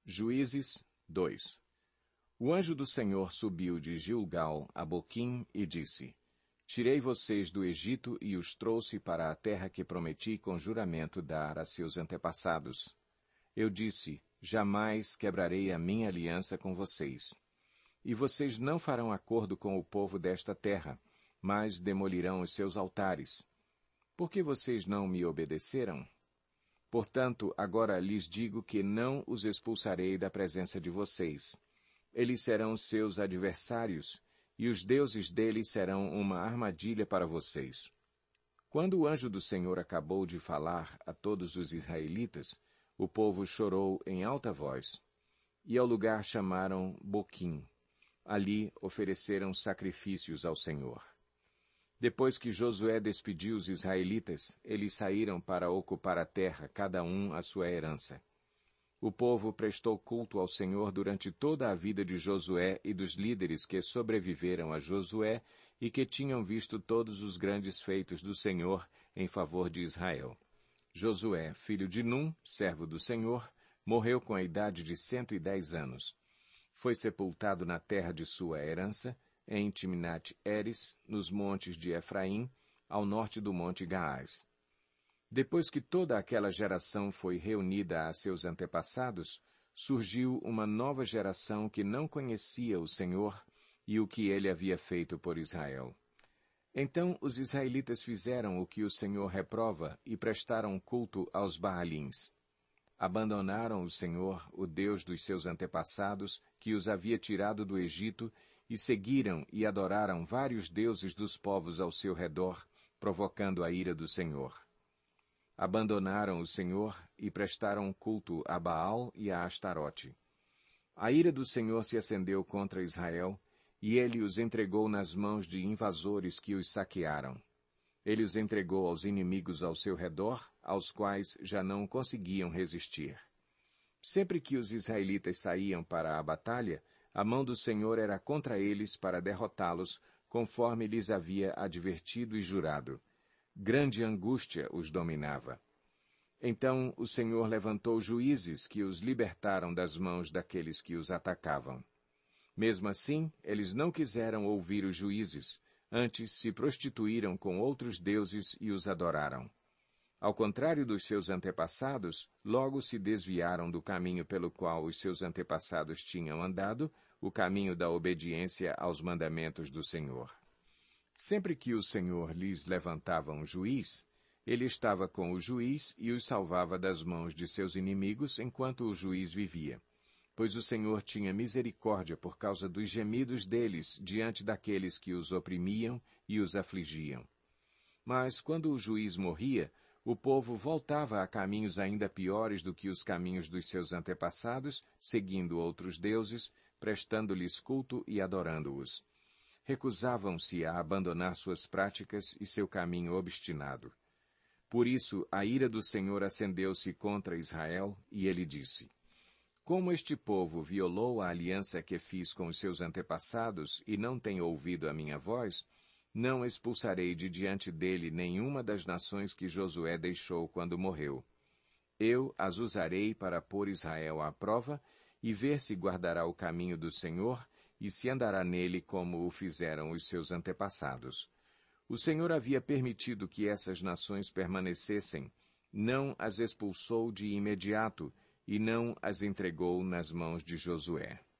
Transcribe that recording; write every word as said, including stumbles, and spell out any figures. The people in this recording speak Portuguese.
Juízes dois. O anjo do Senhor subiu de Gilgal a Boquim e disse: Tirei vocês do Egito e os trouxe para a terra que prometi com juramento dar a seus antepassados. Eu disse: Jamais quebrarei a minha aliança com vocês. E vocês não farão acordo com o povo desta terra, mas demolirão os seus altares. Por que vocês não me obedeceram? Portanto, agora lhes digo que não os expulsarei da presença de vocês. Eles serão seus adversários, e os deuses deles serão uma armadilha para vocês. Quando o anjo do Senhor acabou de falar a todos os israelitas, o povo chorou em alta voz. E ao lugar chamaram Boquim. Ali ofereceram sacrifícios ao Senhor. Depois que Josué despediu os israelitas, eles saíram para ocupar a terra, cada um a sua herança. O povo prestou culto ao Senhor durante toda a vida de Josué e dos líderes que sobreviveram a Josué e que tinham visto todos os grandes feitos do Senhor em favor de Israel. Josué, filho de Num, servo do Senhor, morreu com a idade de cento e dez anos. Foi sepultado na terra de sua herança, em Timnat-Heres, nos montes de Efraim, ao norte do monte Gaás. Depois que toda aquela geração foi reunida a seus antepassados, surgiu uma nova geração que não conhecia o Senhor e o que ele havia feito por Israel. Então os israelitas fizeram o que o Senhor reprova e prestaram culto aos Baalins. Abandonaram o Senhor, o Deus dos seus antepassados, que os havia tirado do Egito, e seguiram e adoraram vários deuses dos povos ao seu redor, provocando a ira do Senhor. Abandonaram o Senhor e prestaram culto a Baal e a Astarote. A ira do Senhor se acendeu contra Israel, e ele os entregou nas mãos de invasores que os saquearam. Ele os entregou aos inimigos ao seu redor, aos quais já não conseguiam resistir. Sempre que os israelitas saíam para a batalha, a mão do Senhor era contra eles para derrotá-los, conforme lhes havia advertido e jurado. Grande angústia os dominava. Então o Senhor levantou juízes que os libertaram das mãos daqueles que os atacavam. Mesmo assim, eles não quiseram ouvir os juízes, antes se prostituíram com outros deuses e os adoraram. Ao contrário dos seus antepassados, logo se desviaram do caminho pelo qual os seus antepassados tinham andado, o caminho da obediência aos mandamentos do Senhor. Sempre que o Senhor lhes levantava um juiz, ele estava com o juiz e os salvava das mãos de seus inimigos enquanto o juiz vivia, pois o Senhor tinha misericórdia por causa dos gemidos deles diante daqueles que os oprimiam e os afligiam. Mas quando o juiz morria, o povo voltava a caminhos ainda piores do que os caminhos dos seus antepassados, seguindo outros deuses, prestando-lhes culto e adorando-os. Recusavam-se a abandonar suas práticas e seu caminho obstinado. Por isso, a ira do Senhor acendeu-se contra Israel, e ele disse: Como este povo violou a aliança que fiz com os seus antepassados e não tem ouvido a minha voz, não expulsarei de diante dele nenhuma das nações que Josué deixou quando morreu. Eu as usarei para pôr Israel à prova e ver se guardará o caminho do Senhor e se andará nele como o fizeram os seus antepassados. O Senhor havia permitido que essas nações permanecessem, não as expulsou de imediato, e não as entregou nas mãos de Josué.